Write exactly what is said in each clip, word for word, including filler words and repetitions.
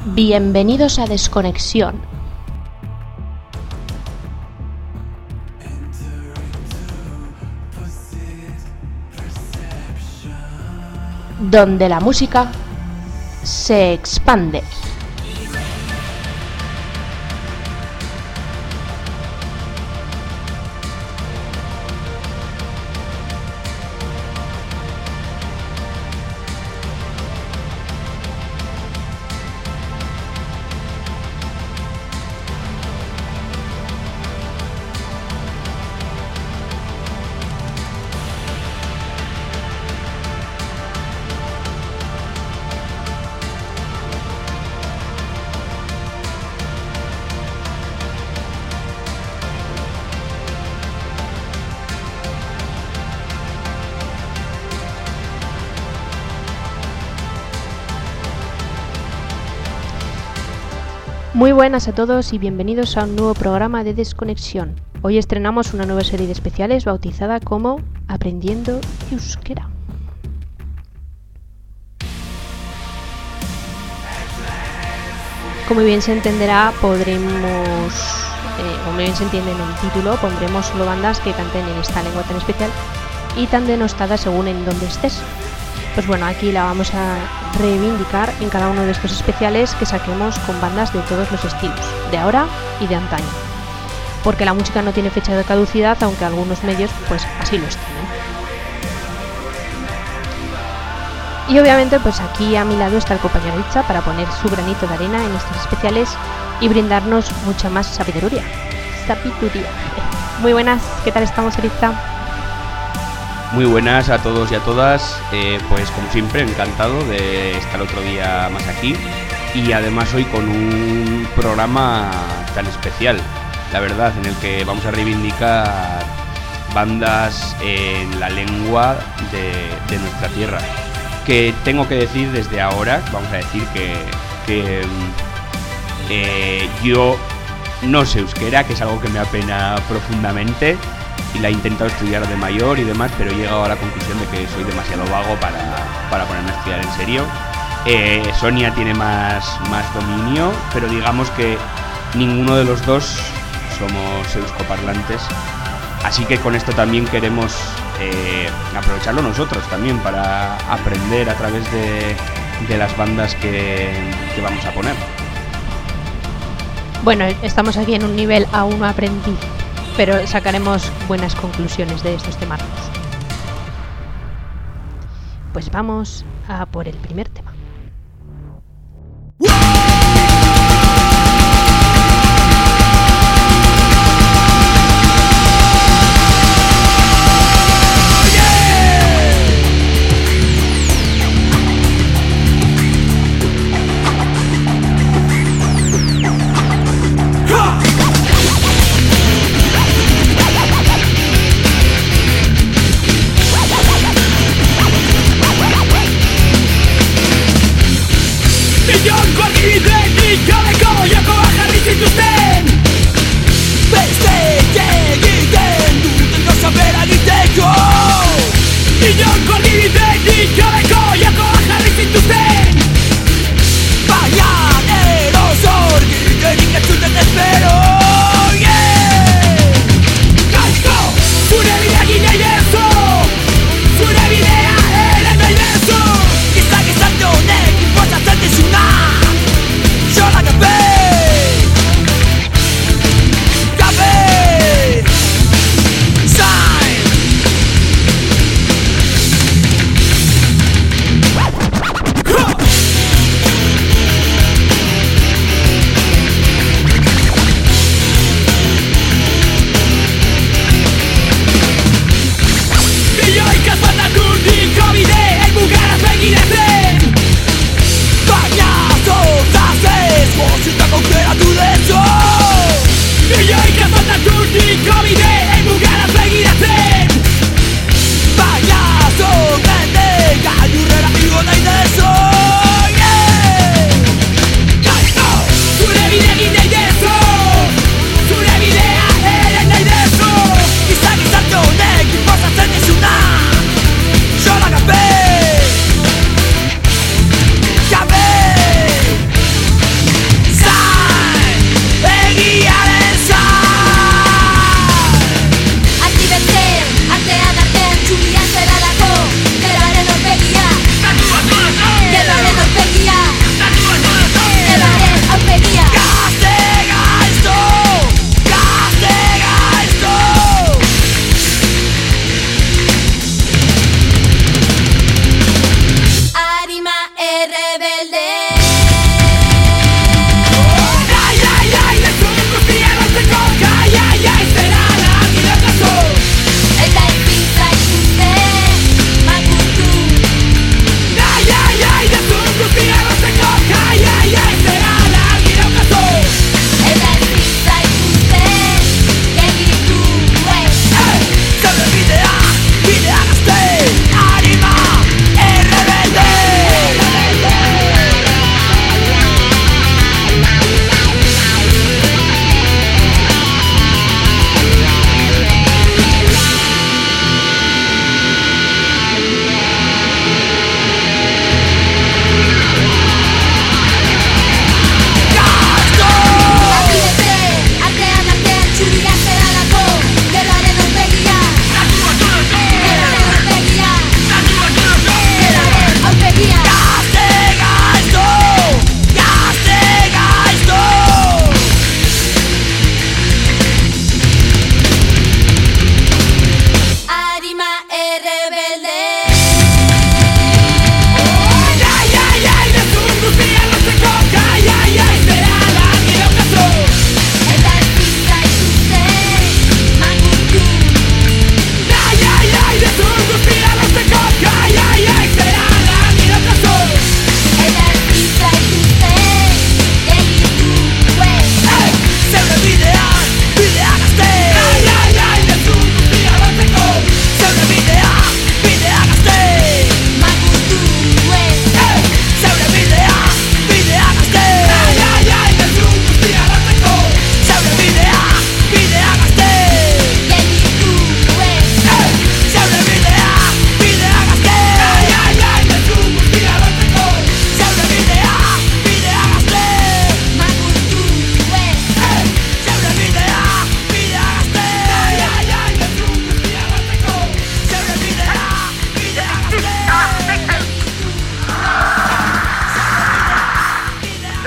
Bienvenidos a Desconexión. Donde la música se expande. Muy buenas a todos y bienvenidos a un nuevo programa de Desconexión. Hoy estrenamos una nueva serie de especiales bautizada como Aprendiendo Euskera. Como bien se entenderá, podremos, eh, como bien se entiende en el título, pondremos solo bandas que canten en esta lengua tan especial y tan denostada según en donde estés. Pues bueno, aquí la vamos a reivindicar en cada uno de estos especiales que saquemos con bandas de todos los estilos, de ahora y de antaño. Porque la música no tiene fecha de caducidad, aunque algunos medios pues así lo estimen. Y obviamente pues aquí a mi lado está el compañero Itza para poner su granito de arena en estos especiales y brindarnos mucha más sabiduría. Sabiduría. Muy buenas, ¿qué tal estamos, Itza? Muy buenas a todos y a todas, eh, pues como siempre encantado de estar otro día más aquí y además hoy con un programa tan especial, la verdad, en el que vamos a reivindicar bandas en la lengua de, de nuestra tierra, que tengo que decir desde ahora, vamos a decir que, que eh, yo no sé euskera, que es algo que me apena profundamente. Y la he intentado estudiar de mayor y demás, pero he llegado a la conclusión de que soy demasiado vago para, para ponerme a estudiar en serio. Eh, Sonia tiene más, más dominio, pero digamos que ninguno de los dos somos euskoparlantes. Así que con esto también queremos eh, aprovecharlo nosotros también para aprender a través de, de las bandas que, que vamos a poner. Bueno, estamos aquí en un nivel A uno aprendiz, pero sacaremos buenas conclusiones de estos temas. Pues vamos a por el primer tema.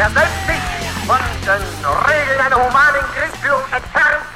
letztlich von den Regeln einer humanen Kriegsführung entfernt.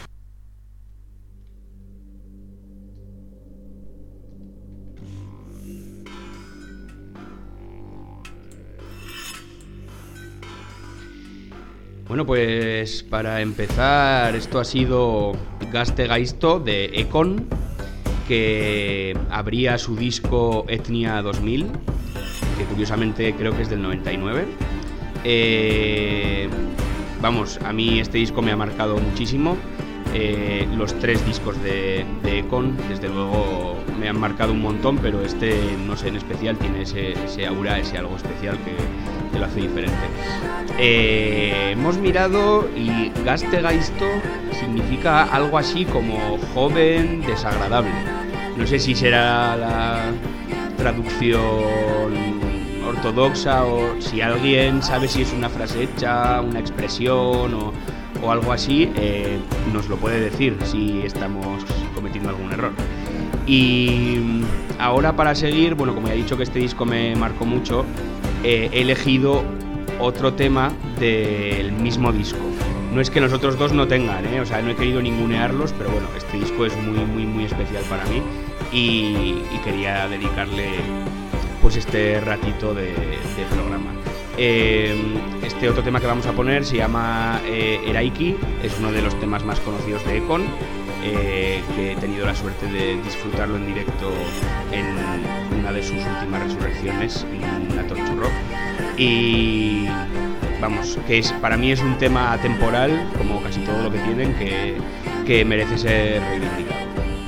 Bueno, pues para empezar, esto ha sido Gastegaisto de Econ, que abría su disco Etnia dos mil, que curiosamente creo que es del noventa y nueve. Eh, vamos, a mí este disco me ha marcado muchísimo. Eh, los tres discos de, de Econ, desde luego, me han marcado un montón, pero este, no sé, en especial tiene ese, ese aura, ese algo especial que, que lo hace diferente. Eh, hemos mirado y Gastegaisto significa algo así como joven desagradable. No sé si será la traducción ortodoxa o si alguien sabe si es una frase hecha, una expresión o, o algo así, eh, nos lo puede decir si estamos cometiendo algún error. Y ahora, para seguir, bueno, como ya he dicho que este disco me marcó mucho, eh, he elegido otro tema del mismo disco. No es que los otros dos no tengan, ¿eh? O sea, no he querido ningunearlos, pero bueno, este disco es muy, muy, muy especial para mí y, y quería dedicarle pues este ratito de, de programa. Eh, este otro tema que vamos a poner se llama eh, Eraiki, es uno de los temas más conocidos de Econ, eh, que he tenido la suerte de disfrutarlo en directo en una de sus últimas resurrecciones, en la Torture Rock. Y vamos, que es, para mí es un tema atemporal, como casi todo lo que tienen, que, que merece ser reivindicado.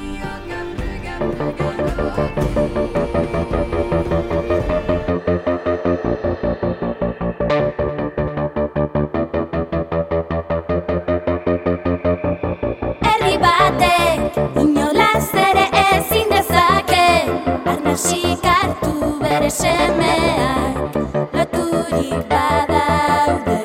Semeak loturik badaude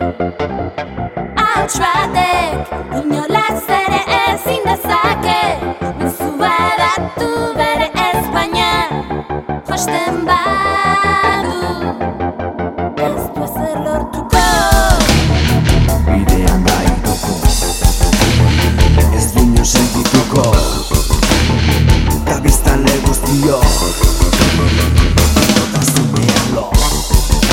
Altratek inolaz ere ezin dezake Mezua datu bere Espainia josten badu Ez du ezer lortuko Bidean gaituko Ez dino sentituko Ta biztanle guztiok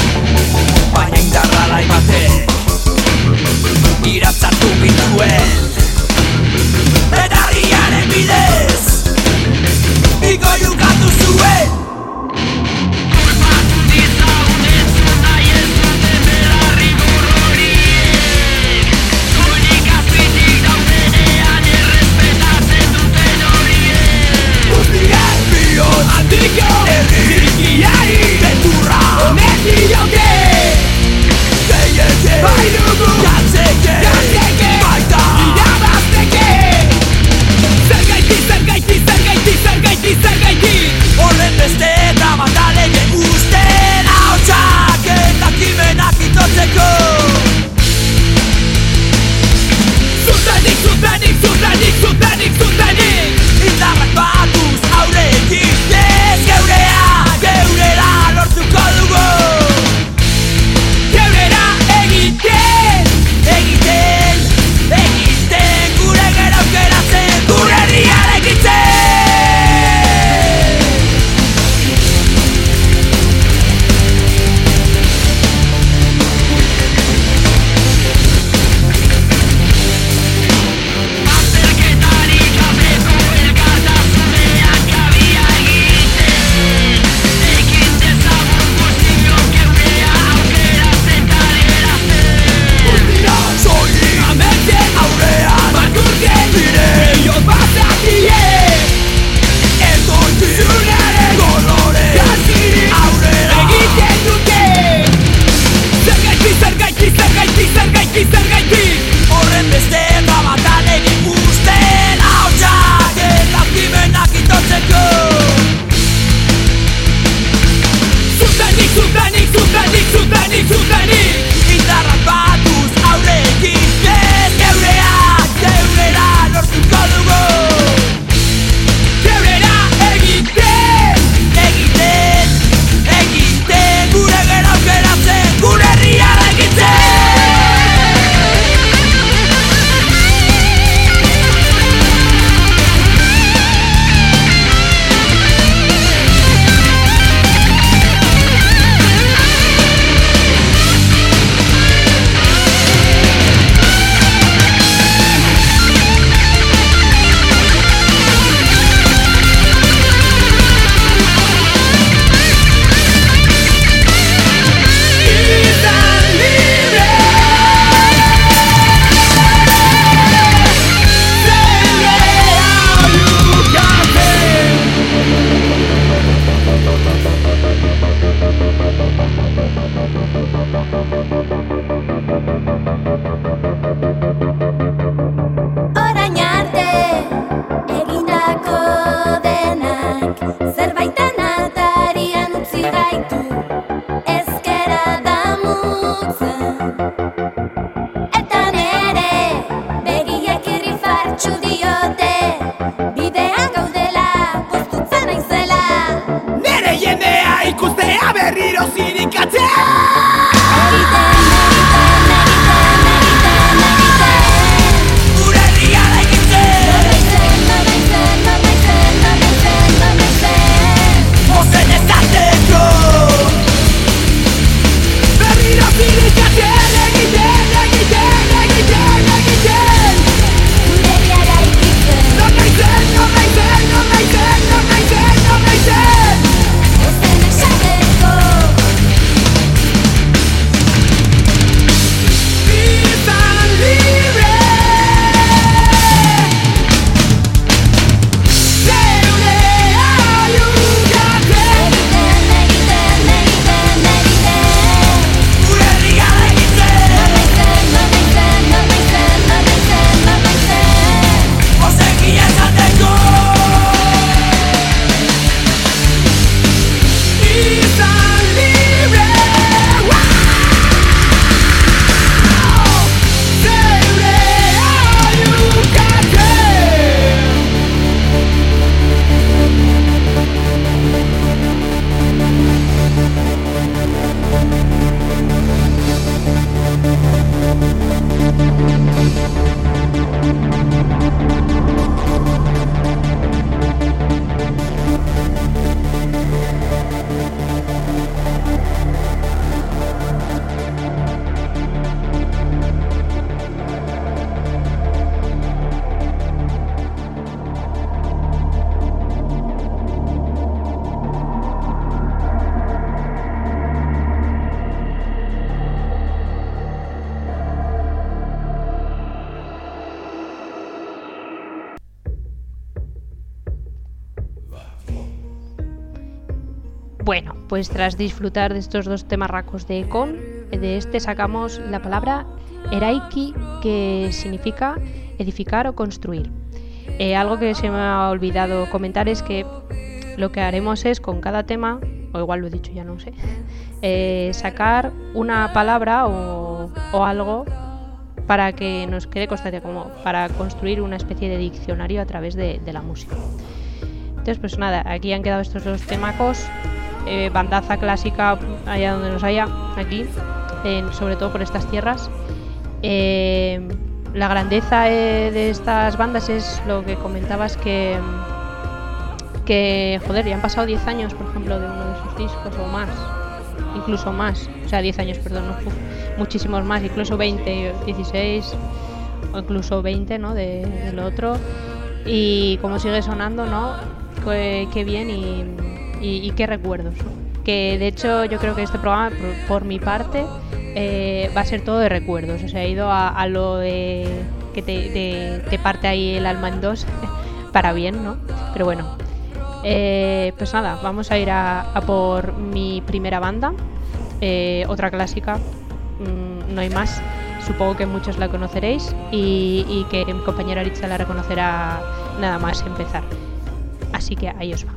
Baina indarra lai batek iratzatu bituen ezkera damutzen. Eta nere begiek irri fartxu diote, bidean gaudela poztutzen naizela. Nere jendea ikustea berriro zirikatzea. Egiten, egiten, egiten, egiten, egiten. Gure herria daikitzen. Nonaizen, nonaizen, nonaizen, nonaizen, nonaizen. Ozen ezateko berriro zirikatzen. Egiten, egiten, egiten, egiten. Gure herria eraikitzen. Nonaizen, nonaizen, nonaizen, nonaizen, nonaizen. Ozen esateko. Izan libre. Zeure aiugatzen. Egiten, egiten, egiten, egiten. Gure herria daikitzen. Nonaizen, nonaizen, nonaizen, nonaizen, nonaizen. Ozenki esateko. Izan libre. Wow! Zeure aiugatzen. Bueno, pues tras disfrutar de estos dos temarracos de Econ, de este sacamos la palabra eraiki, que significa edificar o construir. Eh, algo que se me ha olvidado comentar es que lo que haremos es con cada tema, o igual lo he dicho ya, no sé, eh, sacar una palabra o, o algo para que nos quede constancia, como para construir una especie de diccionario a través de, de la música. Entonces, pues nada, aquí han quedado estos dos temacos. Eh, bandaza clásica allá donde los haya, aquí, en, sobre todo por estas tierras. Eh, la grandeza eh, de estas bandas es lo que comentabas, que, que joder, ya han pasado diez años, por ejemplo, de uno de sus discos o más, incluso más, o sea, diez años, perdón, no, uf, muchísimos más, incluso veinte, dieciséis o incluso veinte, ¿no? De, del otro, y como sigue sonando, ¿no? Qué, qué bien y Y, y qué recuerdos, ¿no? Que de hecho yo creo que este programa, por, por mi parte, eh, va a ser todo de recuerdos. O sea, he ido a, a lo de que te, te, te parte ahí el alma en dos para bien, ¿no? Pero bueno, eh, pues nada, vamos a ir a, a por mi primera banda, eh, otra clásica, mmm, no hay más. Supongo que muchos la conoceréis y, y que mi compañera Aritza la reconocerá nada más empezar. Así que ahí os va.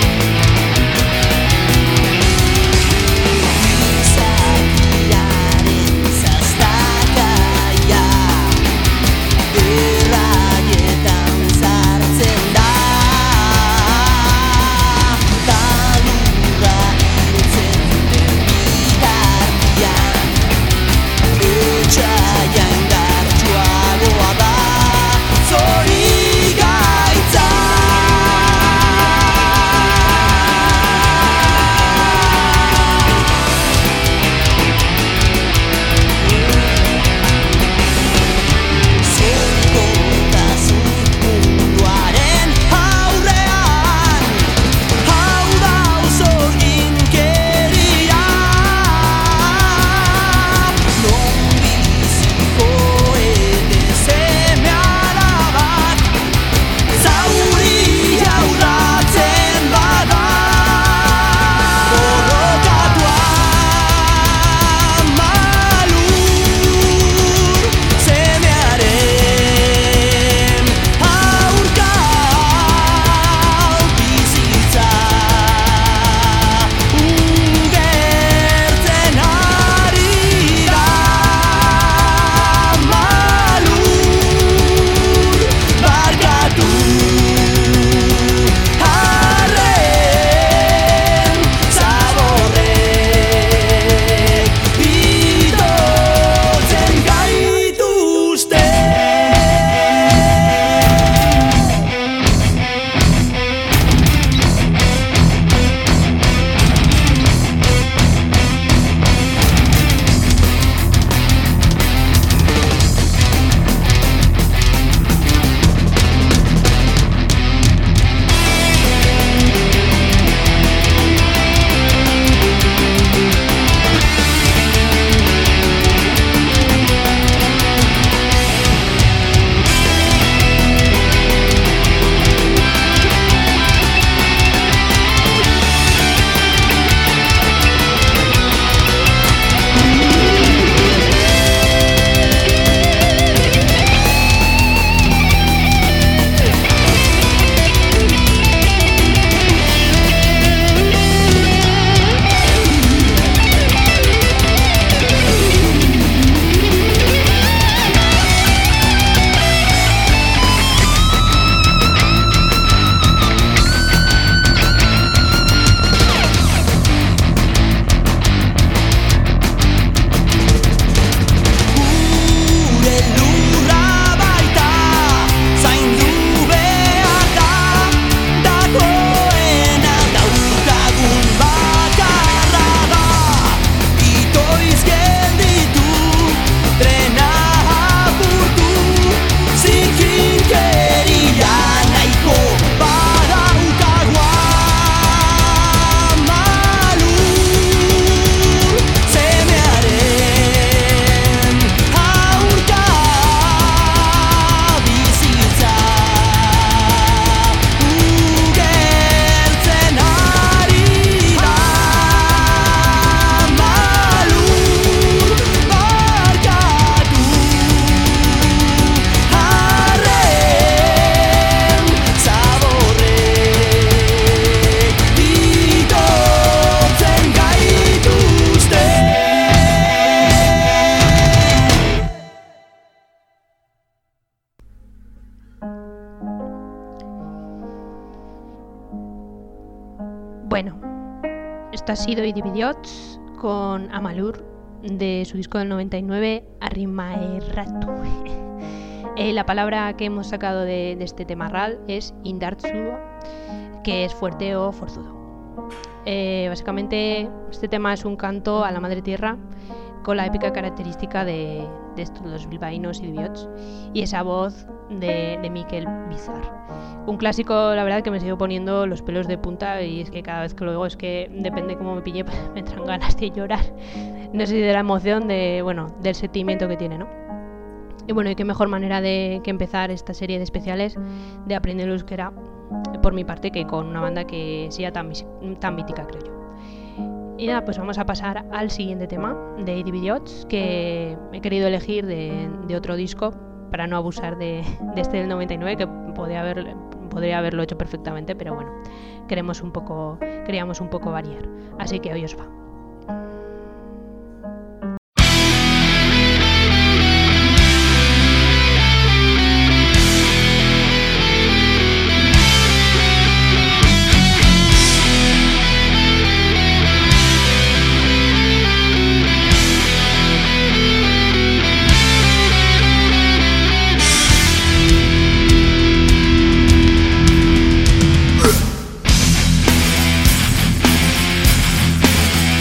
Isak Bueno, esto ha sido Idibidiots con Amalur de su disco del noventa y nueve, Arrimaerratu. eh, la palabra que hemos sacado de, de este tema ral es Indartsu, que es fuerte o forzudo. Eh, básicamente este tema es un canto a la madre tierra con la épica característica de, de estos dos bilbaínos y idibiots y esa voz de, de Mikel Bizar. Un clásico, la verdad, que me sigo poniendo los pelos de punta y es que cada vez que lo oigo es que depende cómo me pille me entran ganas de llorar. No sé si de la emoción, de, bueno, del sentimiento que tiene, ¿no? Y bueno, y qué mejor manera de que empezar esta serie de especiales de aprender el euskera por mi parte que con una banda que sea tan, tan mítica, creo yo. Y nada, pues vamos a pasar al siguiente tema de Idibidiots, que he querido elegir de, de otro disco para no abusar de, de este del noventa y nueve, que podría, haber, podría haberlo hecho perfectamente, pero bueno, queremos un poco, queríamos un poco variar. Así que hoy os va. We'll be right back.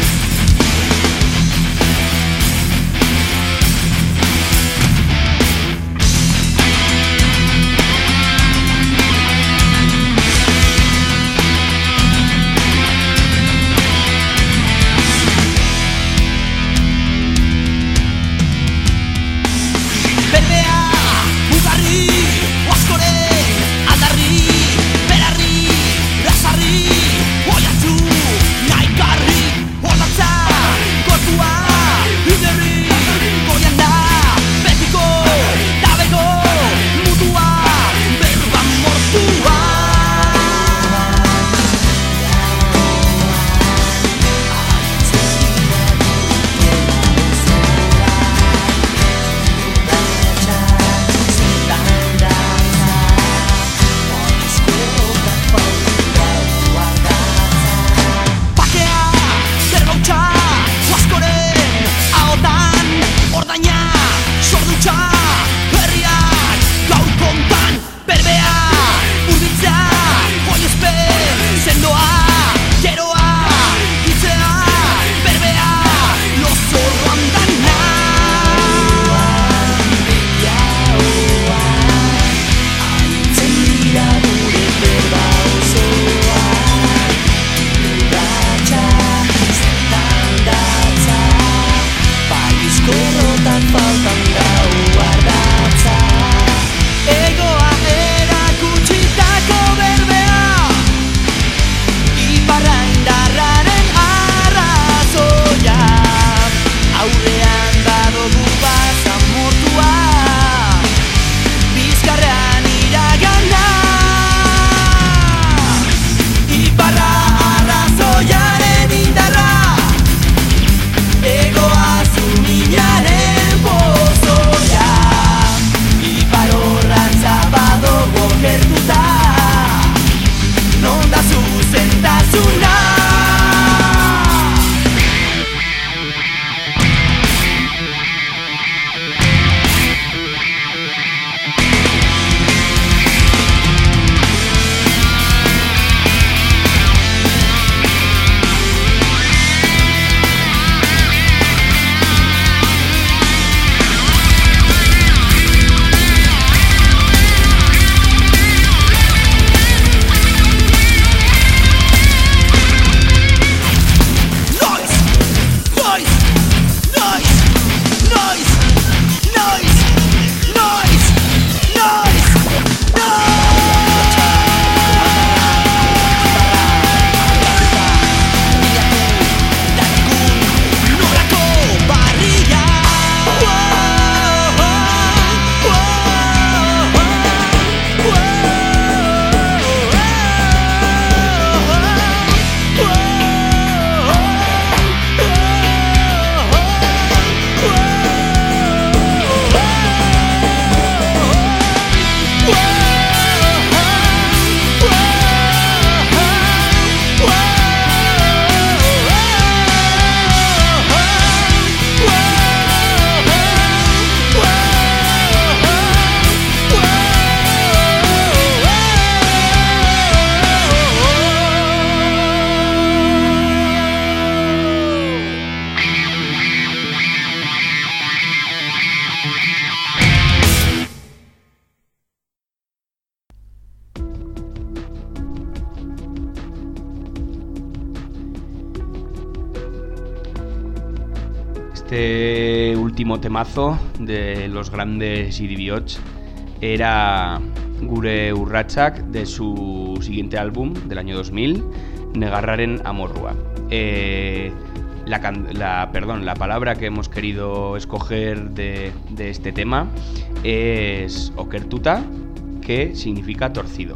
Este último temazo de los grandes Iribiots era Gure Urratsak de su siguiente álbum del año dos mil, Negarraren Amorrua. Eh, la, can- la, perdón, la palabra que hemos querido escoger de, de este tema es Okertuta, que significa torcido.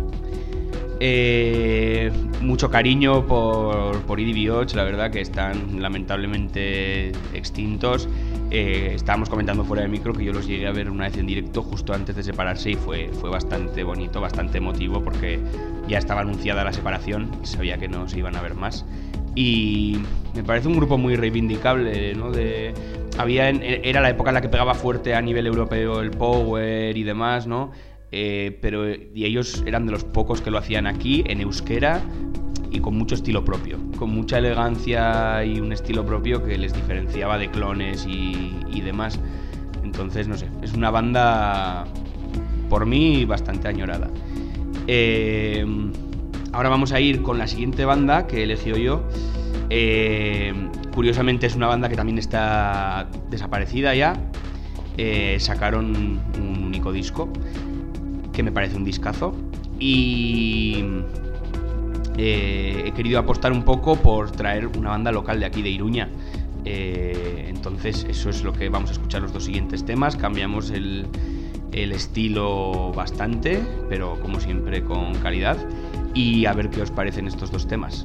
Eh, mucho cariño por, por Iribiots, la verdad que están lamentablemente extintos. Eh, estábamos comentando fuera de micro que yo los llegué a ver una vez en directo justo antes de separarse y fue, fue bastante bonito, bastante emotivo porque ya estaba anunciada la separación y sabía que no se iban a ver más. Y me parece un grupo muy reivindicable, ¿no? De, había en, era la época en la que pegaba fuerte a nivel europeo el power y demás, ¿no? Eh, pero y ellos eran de los pocos que lo hacían aquí en euskera y con mucho estilo propio, con mucha elegancia y un estilo propio que les diferenciaba de clones y, y demás. Entonces, no sé, es una banda por mí bastante añorada. Eh, ahora vamos a ir con la siguiente banda que he elegido yo. Eh, curiosamente es una banda que también está desaparecida ya. Eh, sacaron un único disco que me parece un discazo y eh, he querido apostar un poco por traer una banda local de aquí de Iruña. Eh, entonces eso es lo que vamos a escuchar los dos siguientes temas. Cambiamos el, el estilo bastante, pero como siempre con calidad, y a ver qué os parecen estos dos temas.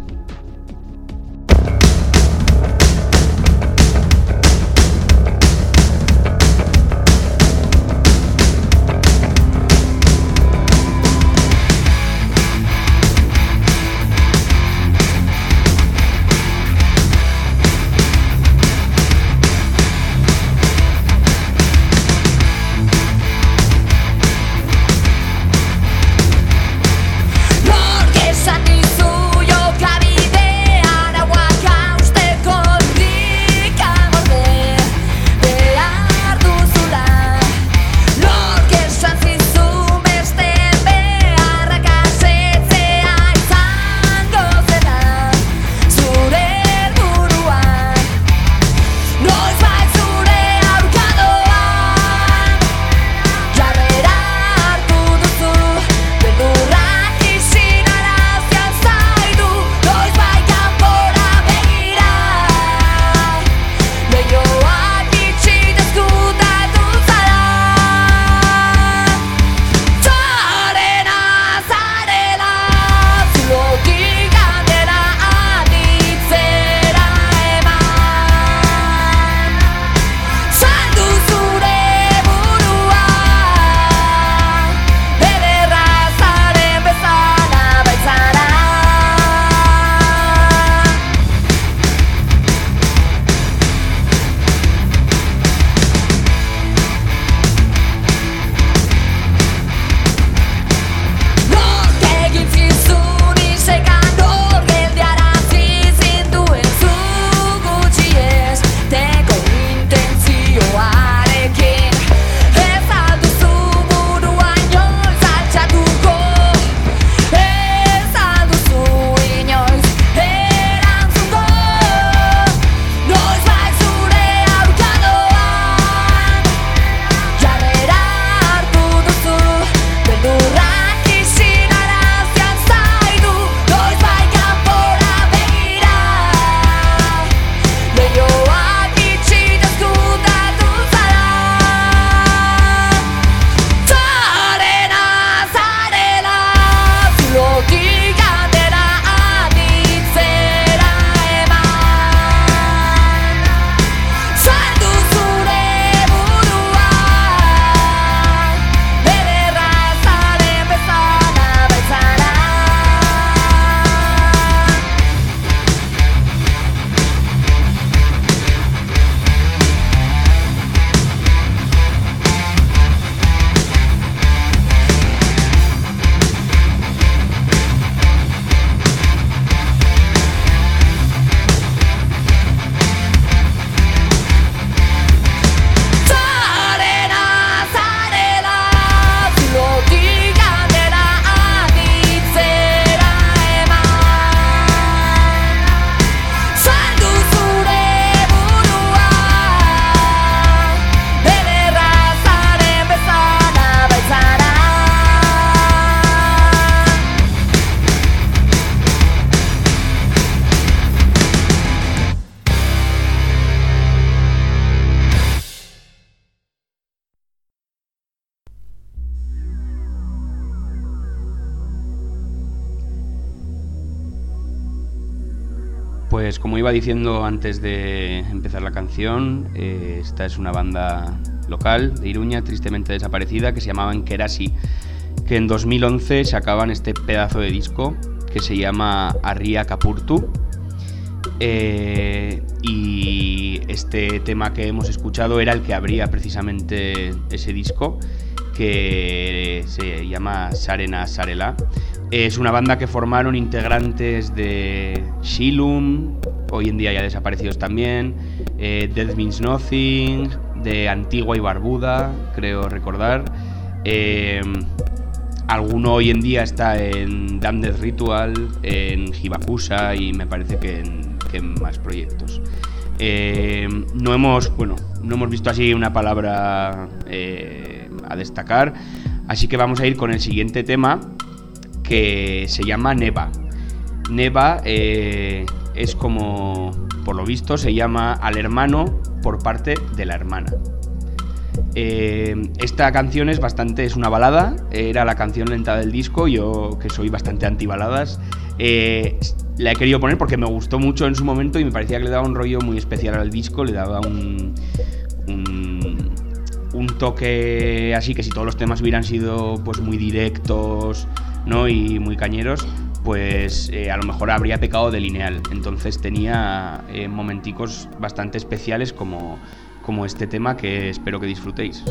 Porque esan dizu jokabide Pues como iba diciendo antes de empezar la canción, eh, esta es una banda local de Iruña, tristemente desaparecida, que se llamaban Kerasi, que en dos mil once sacaban este pedazo de disco que se llama Arria Kapurtu. Eh, y este tema que hemos escuchado era el que abría precisamente ese disco, que se llama Sarena Sarela. Es una banda que formaron integrantes de Shilum, hoy en día ya desaparecidos también, eh, Death Means Nothing, de Antigua y Barbuda, creo recordar. Eh, alguno hoy en día está en Damned Ritual, en Hibakusha y me parece que en, que en más proyectos. Eh, no hemos, bueno, no hemos visto así una palabra eh, a destacar, así que vamos a ir con el siguiente tema, que se llama Neva. Neva eh, es como, por lo visto, se llama al hermano por parte de la hermana. Eh, esta canción es bastante, es una balada, era la canción lenta del disco, yo que soy bastante anti-baladas, eh, la he querido poner porque me gustó mucho en su momento y me parecía que le daba un rollo muy especial al disco, le daba un... un un toque así, que si todos los temas hubieran sido pues muy directos, ¿no? Y muy cañeros, pues eh, a lo mejor habría pecado de lineal. Entonces tenía eh, momenticos bastante especiales como, como este tema, que espero que disfrutéis.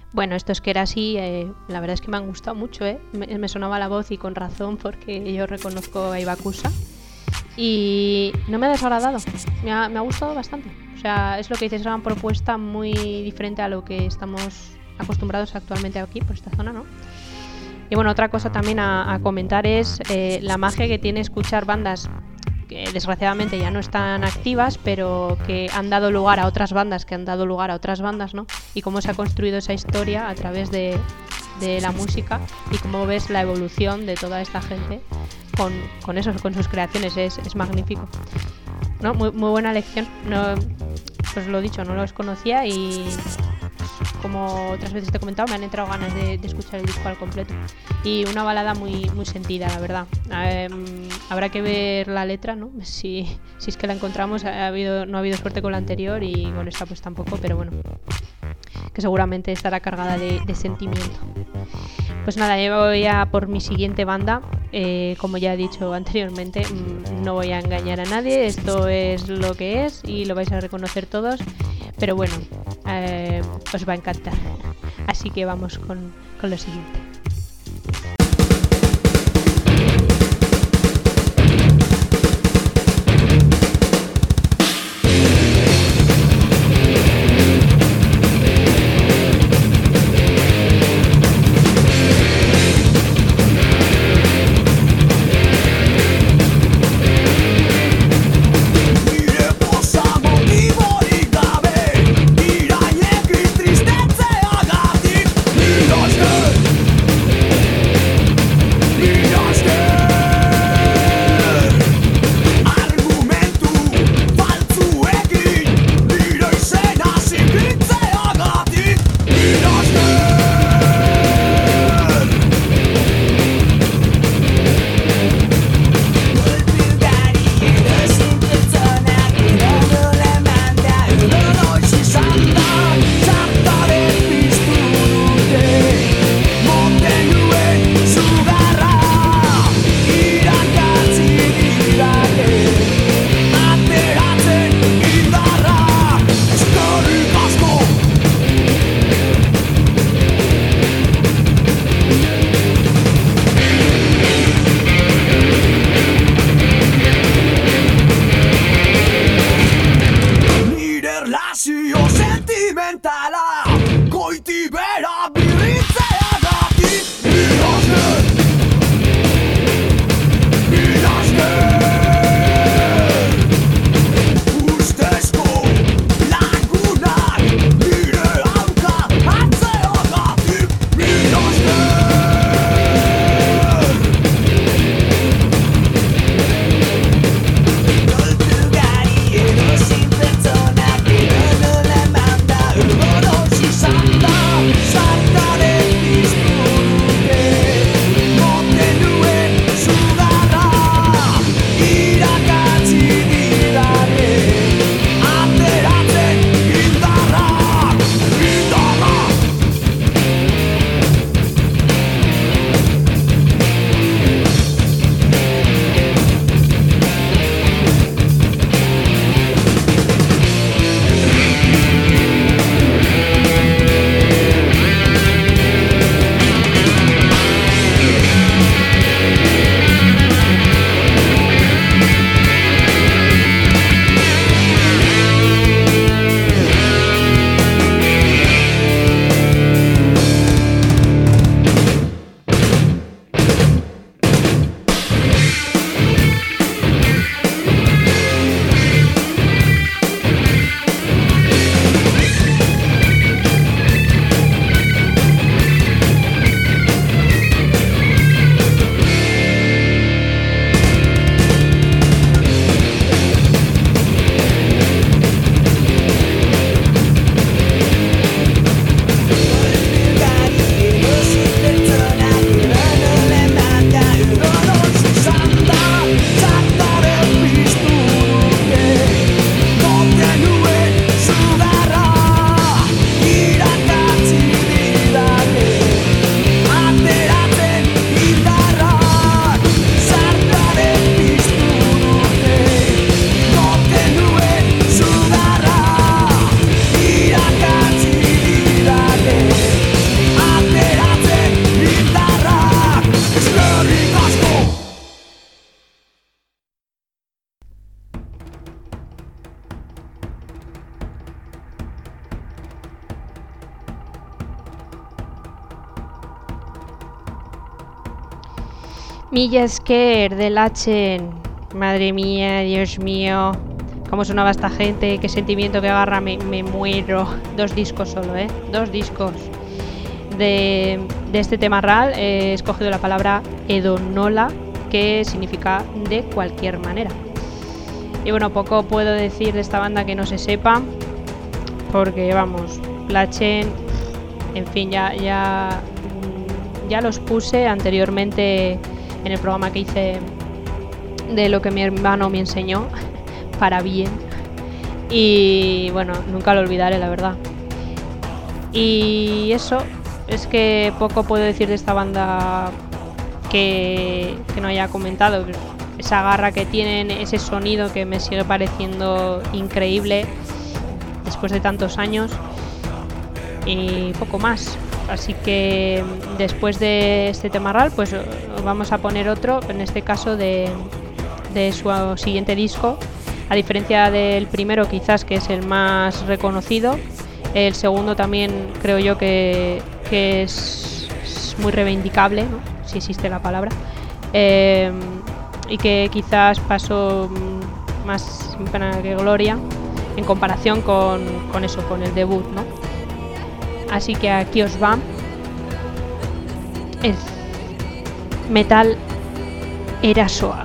Bueno, estos que era así, eh, la verdad es que me han gustado mucho, ¿eh? Me, me sonaba la voz y con razón porque yo reconozco a Ibakusa. Y no me ha desagradado, me ha, me ha gustado bastante. O sea, es lo que dices, es una propuesta muy diferente a lo que estamos acostumbrados actualmente aquí, por esta zona, ¿no? Y bueno, otra cosa también a, a comentar es eh, la magia que tiene escuchar bandas que desgraciadamente ya no están activas, pero que han dado lugar a otras bandas, que han dado lugar a otras bandas, ¿no? Y cómo se ha construido esa historia a través de, de la música y cómo ves la evolución de toda esta gente con, con eso, con sus creaciones, es, es magnífico. ¿No? Muy, muy buena lección. No, pues lo dicho, no los conocía y como otras veces te he comentado, me han entrado ganas de, de escuchar el disco al completo. Y una balada muy, muy sentida, la verdad. Eh, habrá que ver la letra, ¿no? Si, si es que la encontramos, ha habido, no ha habido suerte con la anterior y con esta pues tampoco, pero bueno, que seguramente estará cargada de, de sentimiento. Pues nada, yo voy a por mi siguiente banda. Eh, como ya he dicho anteriormente, mmm, no voy a engañar a nadie, esto es lo que es y lo vais a reconocer todos, pero bueno, eh, os va a encantar. Así que vamos con, con lo siguiente. Tristeza agatik, ni los Milla Esker del Lachen. Madre mía, Dios mío. Cómo sonaba esta gente, qué sentimiento que agarra, me, me muero. Dos discos solo, ¿eh? Dos discos. De, de este tema real he escogido la palabra edonola, que significa de cualquier manera. Y bueno, poco puedo decir de esta banda que no se sepa, porque vamos, Lachen, en fin, ya, ya, ya los puse anteriormente en el programa que hice de lo que mi hermano me enseñó, para bien. Y bueno, nunca lo olvidaré, la verdad. Y eso, es que poco puedo decir de esta banda que, que no haya comentado. Esa garra que tienen, ese sonido que me sigue pareciendo increíble después de tantos años. Y poco más. Así que después de este tema real, pues vamos a poner otro, en este caso de, de su siguiente disco. A diferencia del primero, quizás, que es el más reconocido, el segundo también creo yo que, que es, es muy reivindicable, ¿no? Si existe la palabra, eh, y que quizás pasó más pena que gloria en comparación con, con eso, con el debut, ¿no? Así que aquí os va el Metal Erasoa.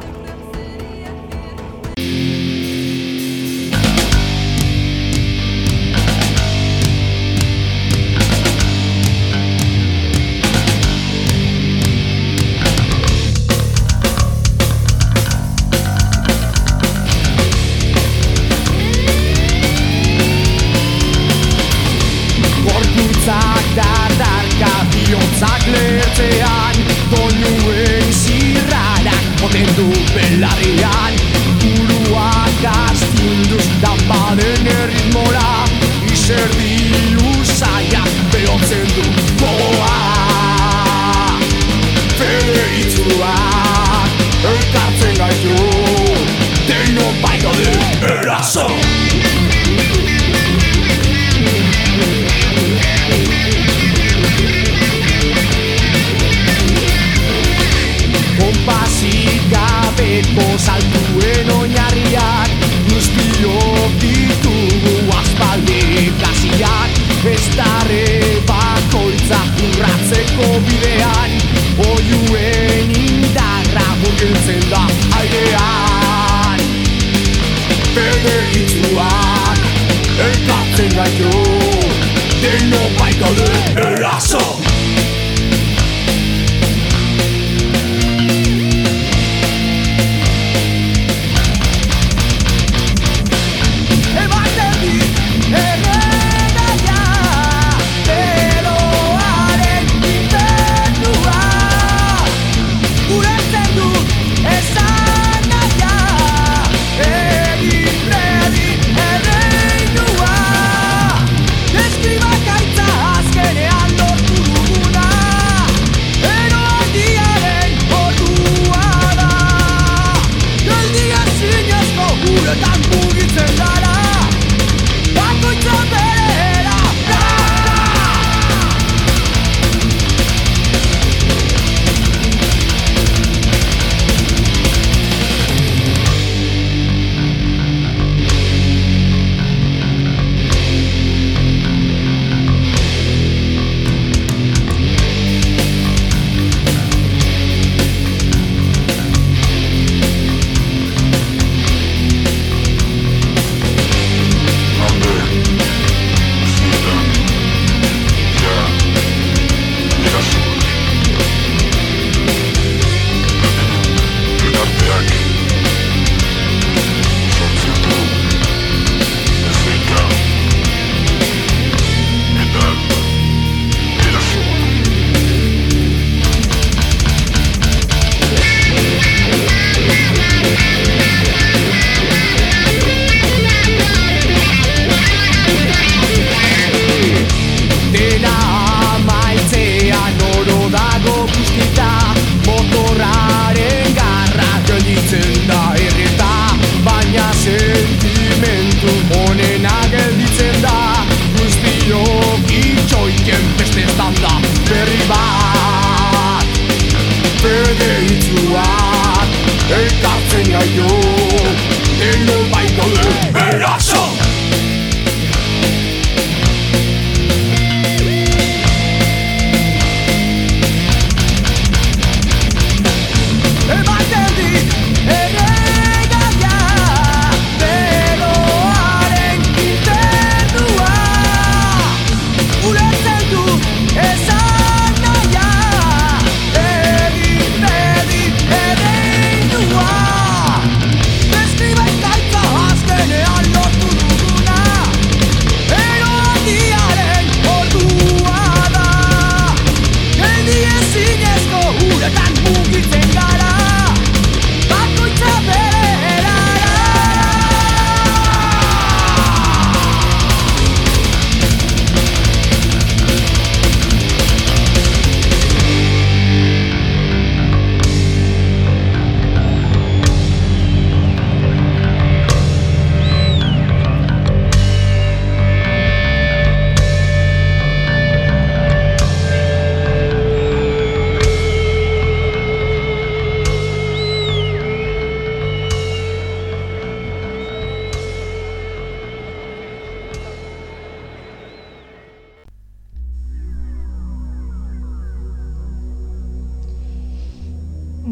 Escriba gaitza azkenean lortu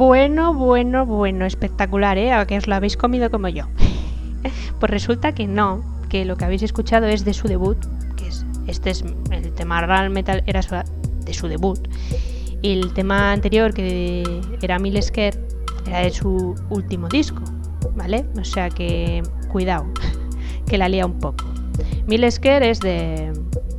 Bueno, bueno, bueno, espectacular, ¿eh? A que os lo habéis comido como yo. Pues resulta que no, que lo que habéis escuchado es de su debut, que es este es el tema Real Metal, era su- de su debut. Y el tema anterior, que era Milesker, era de su último disco, ¿vale? O sea que cuidado, que la lía un poco. Milesker es de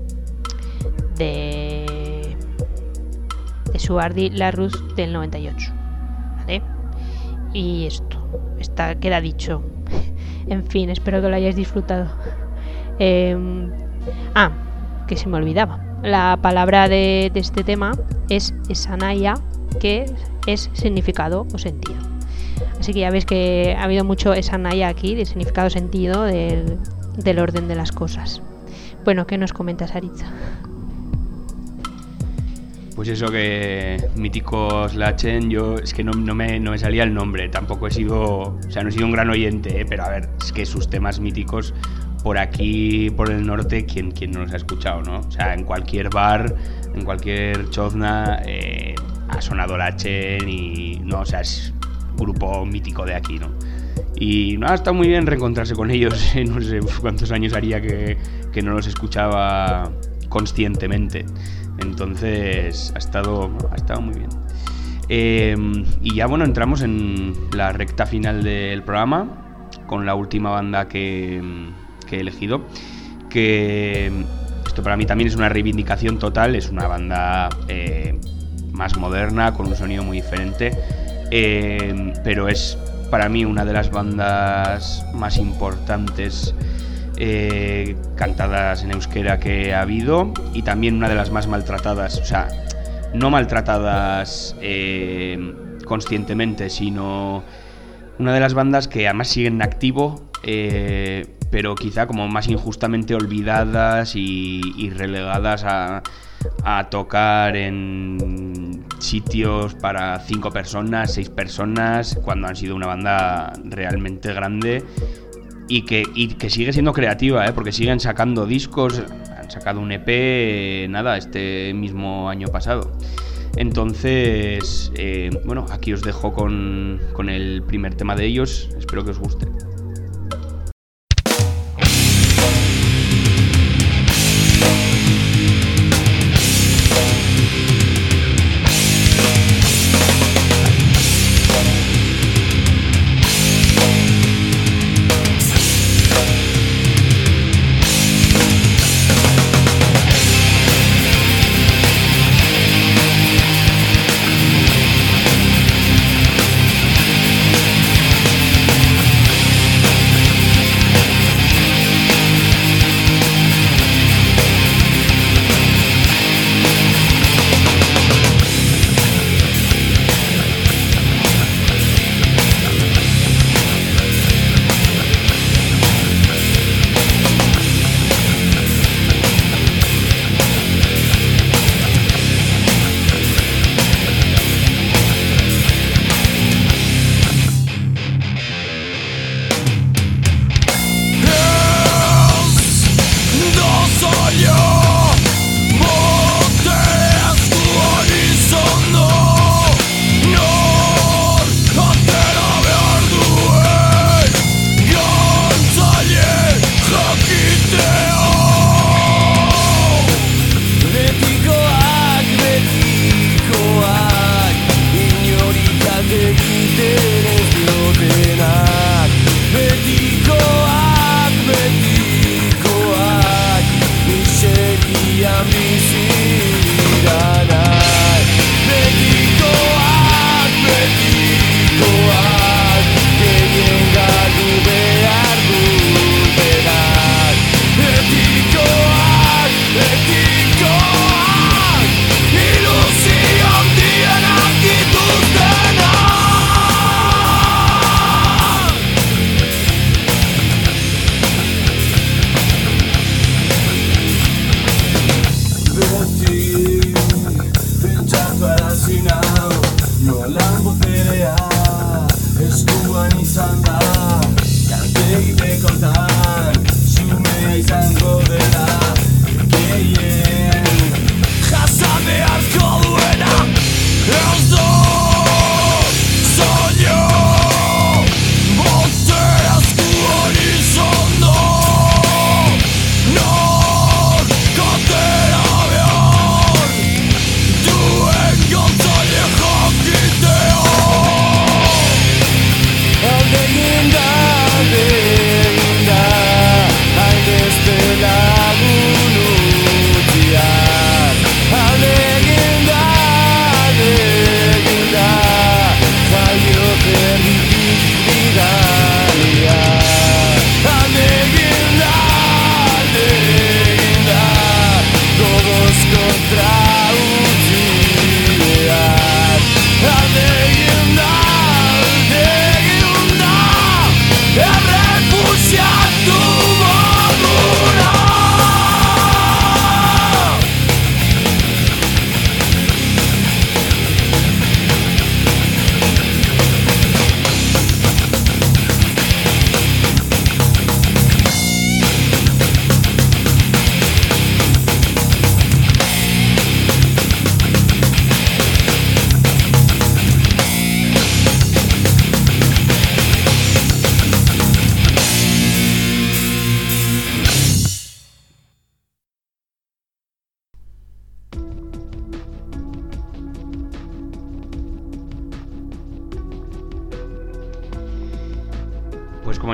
de de Suardi Larus del noventa y ocho, ¿vale? Y esto, está, queda dicho. En fin, espero que lo hayáis disfrutado. Eh, ah, que se me olvidaba. La palabra de, de este tema es esanaya, que es significado o sentido. Así que ya veis que ha habido mucho esanaya aquí, de significado o sentido del, del orden de las cosas. Bueno, ¿qué nos comentas, Aritza? Pues eso, que míticos Lachen, yo es que no, no, me, no me salía el nombre, tampoco he sido, o sea, no he sido un gran oyente, ¿eh? Pero a ver, es que sus temas míticos por aquí, por el norte, ¿quién, quién no los ha escuchado, no? O sea, en cualquier bar, en cualquier chozna, eh, ha sonado Lachen y, no, o sea, es un grupo mítico de aquí, ¿no? Y no, ha estado muy bien reencontrarse con ellos, no sé cuántos años haría que, que no los escuchaba conscientemente. Entonces ha estado, ha estado muy bien. Eh, y ya bueno, entramos en la recta final del programa con la última banda que, que he elegido, que esto para mí también es una reivindicación total. Es una banda eh, más moderna, con un sonido muy diferente, eh, pero es para mí una de las bandas más importantes Eh, cantadas en euskera que ha habido, y también una de las más maltratadas, o sea, no maltratadas eh, conscientemente, sino una de las bandas que además siguen en activo, eh, pero quizá como más injustamente olvidadas y, y relegadas a, a tocar en sitios para cinco personas, seis personas, cuando han sido una banda realmente grande. Y que, y que sigue siendo creativa, ¿eh? Porque siguen sacando discos, han sacado un E P, eh, nada, este mismo año pasado. Entonces, eh, bueno, aquí os dejo con, con el primer tema de ellos, espero que os guste.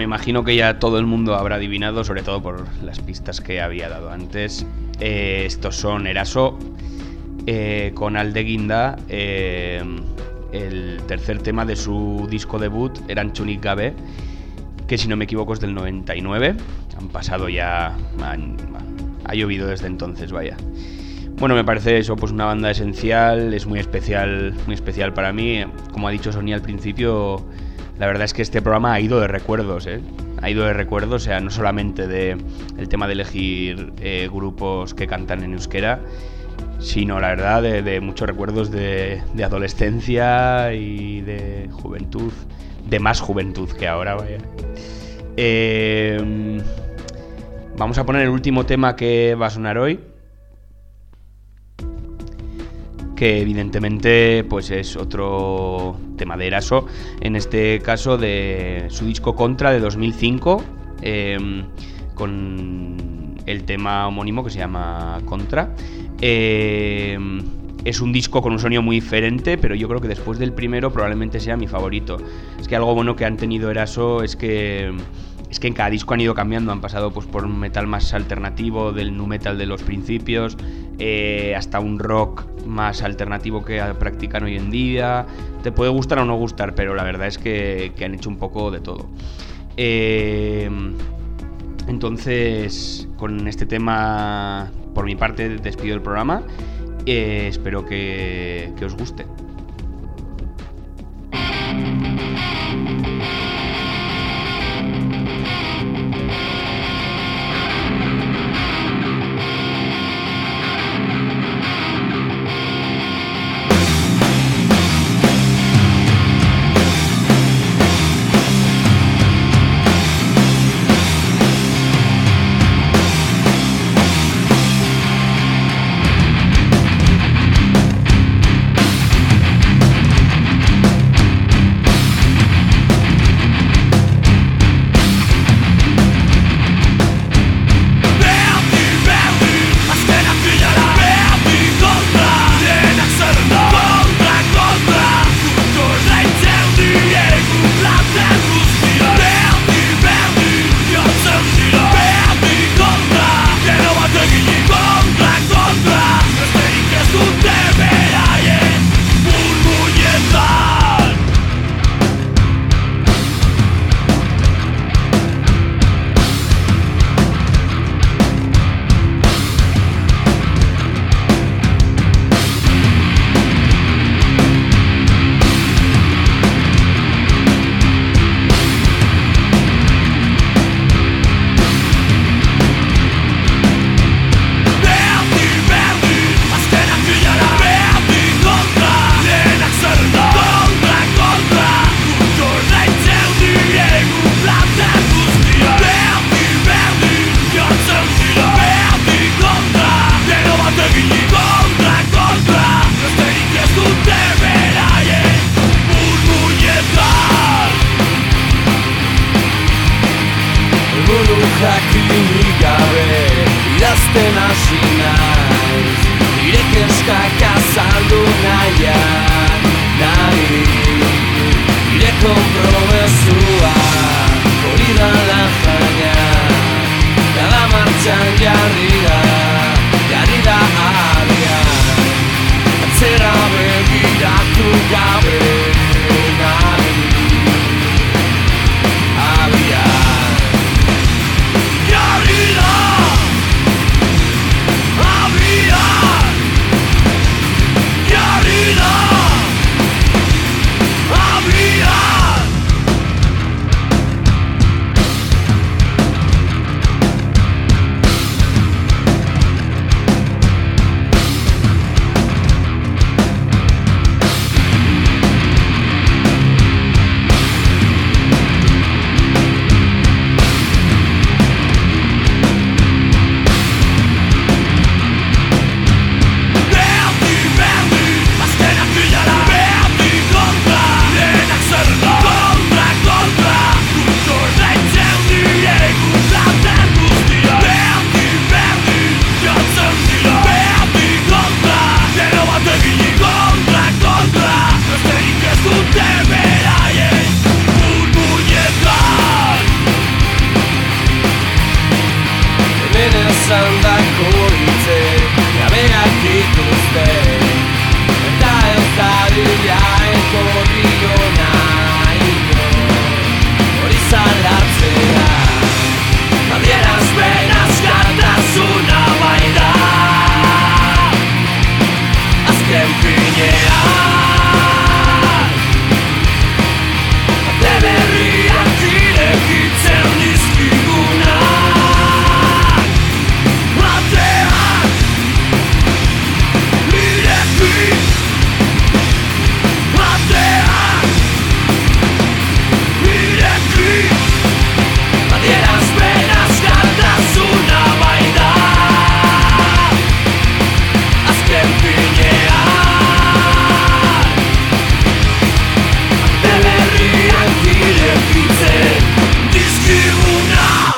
imagino que ya todo el mundo habrá adivinado, sobre todo por las pistas que había dado antes. Eh, estos son Eraso eh, con Aldeginda, eh, el tercer tema de su disco debut, Erantzunik Gabe, que si no me equivoco es del noventa y nueve. Han pasado ya... Han, ha llovido desde entonces, vaya. Bueno, me parece eso, pues una banda esencial, es muy especial, muy especial para mí. Como ha dicho Sonia al principio, la verdad es que este programa ha ido de recuerdos, ¿eh? Ha ido de recuerdos, o sea, no solamente de el tema de elegir eh, grupos que cantan en euskera, sino la verdad de, de muchos recuerdos de, de adolescencia y de juventud, de más juventud que ahora, vaya. Eh, vamos a poner el último tema que va a sonar hoy, que evidentemente pues es otro tema de Eraso, en este caso de su disco Contra de dos mil cinco, eh, con el tema homónimo que se llama Contra. Eh, es un disco con un sonido muy diferente, pero yo creo que después del primero probablemente sea mi favorito. Es que algo bueno que han tenido Eraso es que es que en cada disco han ido cambiando, han pasado pues por un metal más alternativo, del nu metal de los principios, eh, hasta un rock más alternativo que practican hoy en día. Te puede gustar o no gustar, pero la verdad es que, que han hecho un poco de todo. Eh, entonces, con este tema, por mi parte, despido el programa. Eh, espero que, que os guste. Irudia etorrio nahiko hori salatzea adierazpen askatasuna baita azken finean ate berriak irekitzen dizkigunak ateak ireki ateak ireki adierazpen askatasuna baita azken finean ate berriak irekitzen dizkigunak.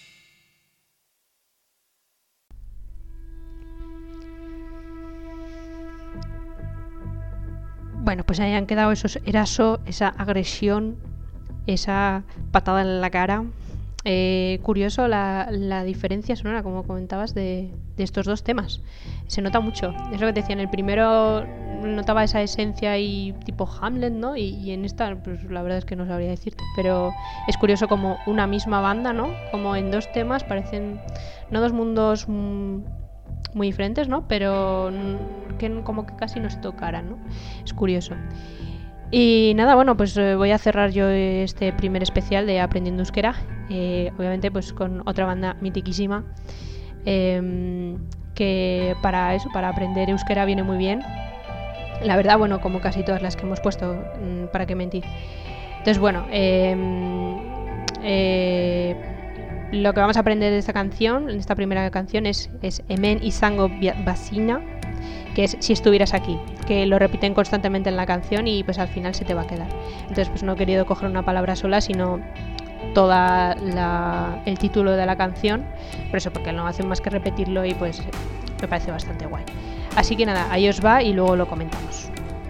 Bueno, pues ahí han quedado esos Eraso, esa agresión, esa patada en la cara. Eh, curioso la, la diferencia sonora, como comentabas, de, de estos dos temas. Se nota mucho. Es lo que te decía, en el primero notaba esa esencia y tipo Hamlet, ¿no? Y, y en esta, pues la verdad es que no sabría decirte. Pero es curioso como una misma banda, ¿no? Como en dos temas parecen, no dos mundos mm, muy diferentes, ¿no? Pero mm, que como que casi no se tocaran, ¿no? Es curioso. Y nada, bueno, pues eh, voy a cerrar yo este primer especial de Aprendiendo Euskera, eh, obviamente pues con otra banda mitiquísima, eh, que para eso, para aprender euskera viene muy bien. La verdad, bueno, como casi todas las que hemos puesto, mmm, para qué mentir. Entonces, bueno, eh, eh, lo que vamos a aprender de esta canción, en esta primera canción, es, es Hemen izango bazina, que es si estuvieras aquí, que lo repiten constantemente en la canción y pues al final se te va a quedar. Entonces pues no he querido coger una palabra sola, sino toda la, el título de la canción, por eso, porque no hacen más que repetirlo y pues me parece bastante guay. Así que nada, ahí os va y luego lo comentamos.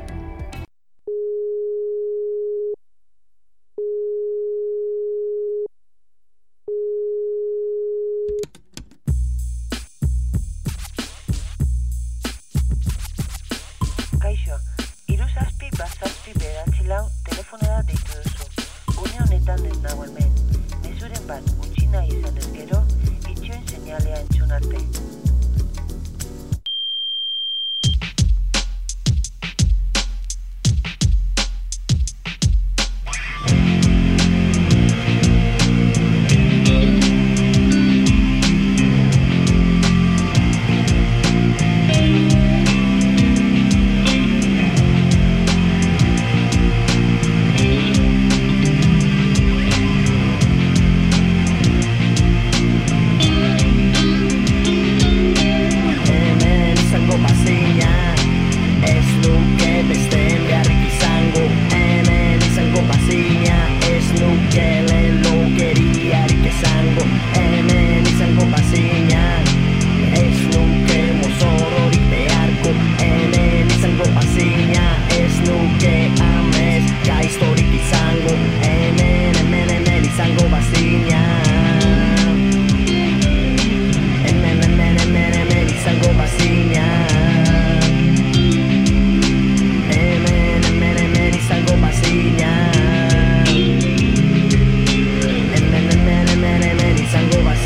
Kaixo, hiru zazpi bat zazpi bederatzi lau telefonera deitu duzu. Une honetan ez nago hemen. Mezuren bat utzi nahi izan ez gero, itxoen seinalea entzun arte. Izango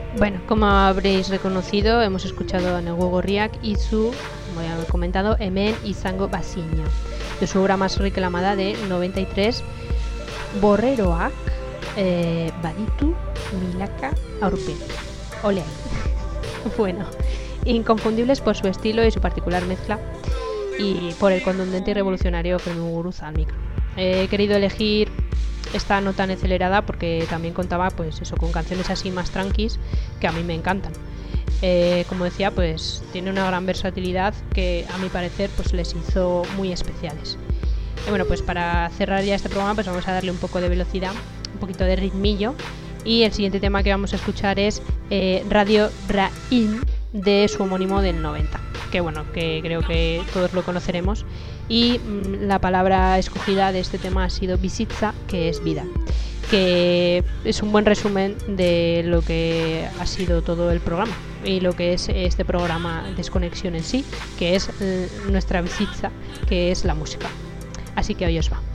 Bueno, como habréis reconocido, hemos escuchado a Negogorriak y su, como ya he comentado, Hemen izango bazina, de su obra más reclamada de noventa y tres, Borreroak eh, baditu milaka aurpen. Ole ahí. Bueno, inconfundibles por su estilo y su particular mezcla, y por el contundente y revolucionario Fermuguruz al micro. He querido elegir esta no tan acelerada porque también contaba, pues eso, con canciones así más tranquis que a mí me encantan. Eh, como decía, pues tiene una gran versatilidad que a mi parecer pues les hizo muy especiales. Y bueno, pues para cerrar ya este programa, pues vamos a darle un poco de velocidad, un poquito de ritmillo, y el siguiente tema que vamos a escuchar es eh, Radio Rain, de su homónimo del noventa, que bueno, que creo que todos lo conoceremos, y mmm, la palabra escogida de este tema ha sido bizitza, que es vida, que es un buen resumen de lo que ha sido todo el programa y lo que es este programa Desconexión en sí, que es eh, nuestra bizitza, que es la música. Así que hoy os va.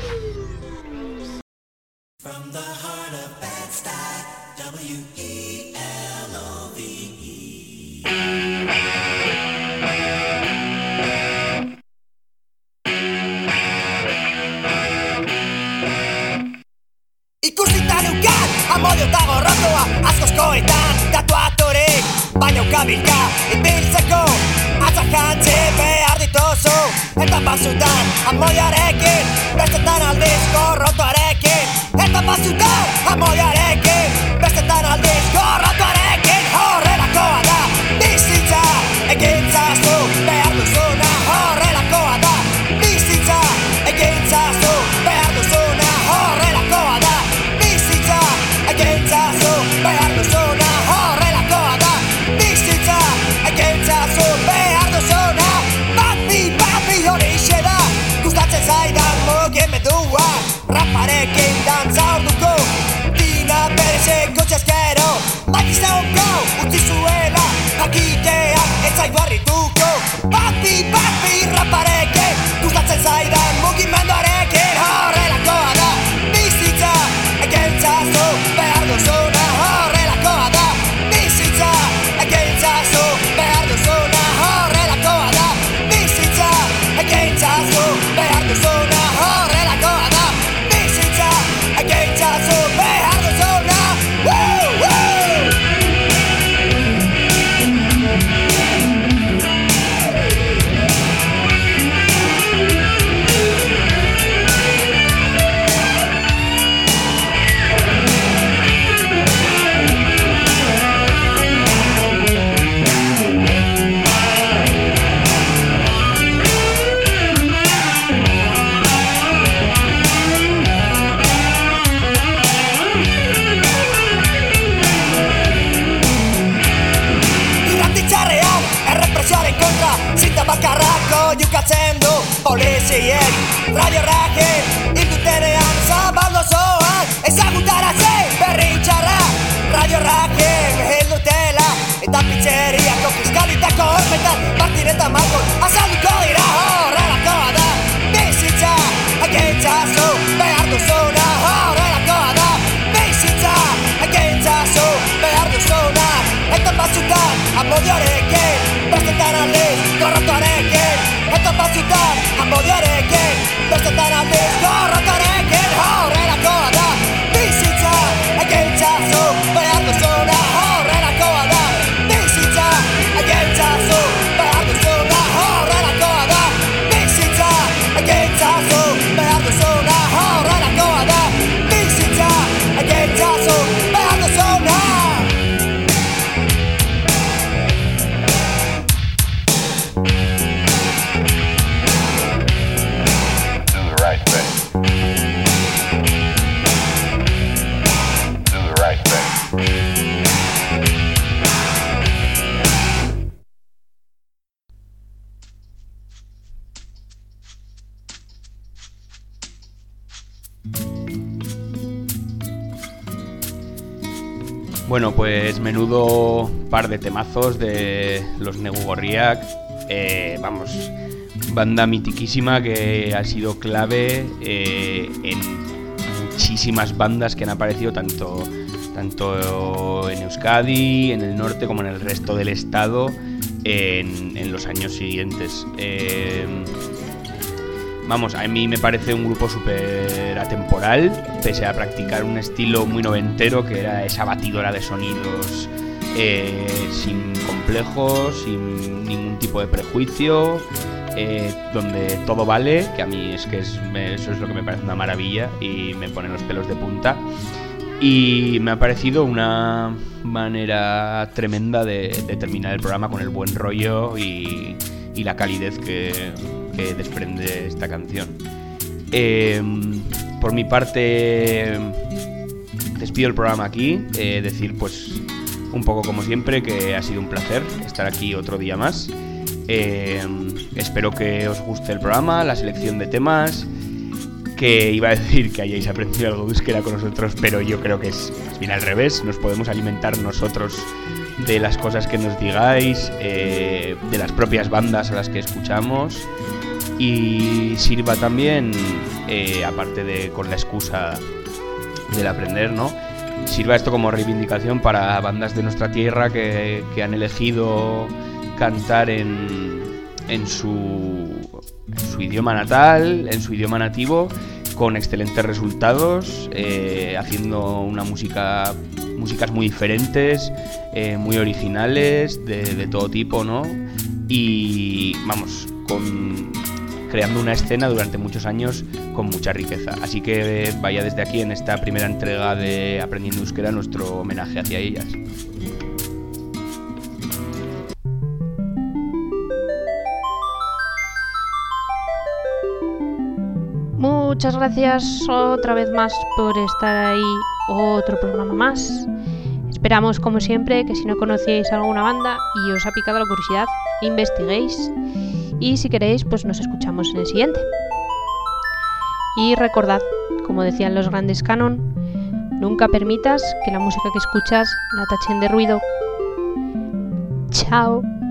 From the heart of Bed-Stuy, W E L O V E. Ikusita neukan, amodio eta gorrotoa askoskoetan tatuaturik, baina ukabilka ibiltzeko atzak jantzi behar dituzu, eta batzutan amodioarekin, bestetan aldiz gorrotoarekin, eta batzutan amodioarekin, bestetan aldiz gorrotoarekin. Horrelakoa da bizitza, egintzazu behar duzuna. Horrelakoa da bizitza, egintzazu behar duzuna. Horrelakoa da bizitza, egintzazu behar duzuna. Horrelakoa da bizitza, egintzazu behar duzuna. Bapi, bapi horixe da gustatzen zaidan mugimendua, raparekin dantza orduko dina berezeko txaskero, bakizauko utzi zuela jakiteak ez zaitu harrituko. Bapi, bapi raparekin gustatzen zaidan mugimenduarekin. Horrelakoa da bizitza, egintzazu behar duzuna. Horrelakoa da bizitza, egintzazu behar duzuna. Horrelakoa da bizitza, egintzazu behar duzuna. Horrelakoa da bizitza, egintzazu behar duzuna. Woo, woo! Irratitxarrean errepresioaren kontra zinta bakarrako jukatzen du poliziek. Radio Rajen hildutenean zabaldo zoan ezagutaratzen berri txarra. Radio Rajen hildutela eta pizzeriako fiskalitako hormetan Martin eta Malkon azalduko dira. Horrelakoa da bizitza, egintzazu behar duzuna. Horrelakoa da bizitza, egintzazu behar duzuna. Eta batzutan amodioarekin, bestetan aldiz gorrotoarekin. Eta batzutan amodioarekin, bestetan aldiz gorrotoarekin. Horrelakoa da bizitza, egintzazu behar duzuna. Horrelakoa da bizitza, egintzazu behar duzuna. Horrelakoa da bizitza, egintzazu behar duzuna. Horrelakoa da bizitza, egintzazu behar duzuna. Do the right thing. Do the right thing. Bueno, pues menudo par de temazos de los Negogorriak. Eh, vamos, banda mitiquísima que ha sido clave eh, en muchísimas bandas que han aparecido tanto tanto en Euskadi, en el norte como en el resto del estado en, en los años siguientes. Eh, vamos, a mí me parece un grupo súper atemporal, pese a practicar un estilo muy noventero que era esa batidora de sonidos eh, sin complejos, sin ningún tipo de prejuicio. Eh, donde todo vale, que a mí es que es, me, eso es lo que me parece una maravilla y me pone los pelos de punta, y me ha parecido una manera tremenda de, de terminar el programa con el buen rollo y, y la calidez que, que desprende esta canción. Eh, por mi parte despido el programa aquí, eh, decir pues un poco como siempre que ha sido un placer estar aquí otro día más. Eh, espero que os guste el programa, la selección de temas, que iba a decir que hayáis aprendido algo de euskera con nosotros, pero yo creo que es más bien al revés. Nos podemos alimentar nosotros de las cosas que nos digáis, eh, de las propias bandas a las que escuchamos, y sirva también, eh, aparte de con la excusa del aprender, ¿no? Sirva esto como reivindicación para bandas de nuestra tierra que, que han elegido cantar en, en, su, en su idioma natal, en su idioma nativo, con excelentes resultados, eh, haciendo una música, músicas muy diferentes, eh, muy originales, de, de todo tipo, ¿no? Y vamos, con, creando una escena durante muchos años con mucha riqueza. Así que vaya desde aquí, en esta primera entrega de Aprendiendo Euskera, nuestro homenaje hacia ellas. Muchas gracias otra vez más por estar ahí, otro programa más. Esperamos, como siempre, que si no conocíais alguna banda y os ha picado la curiosidad, investiguéis, y si queréis, pues nos escuchamos en el siguiente. Y recordad, como decían los grandes canon, nunca permitas que la música que escuchas la tachen de ruido. Chao.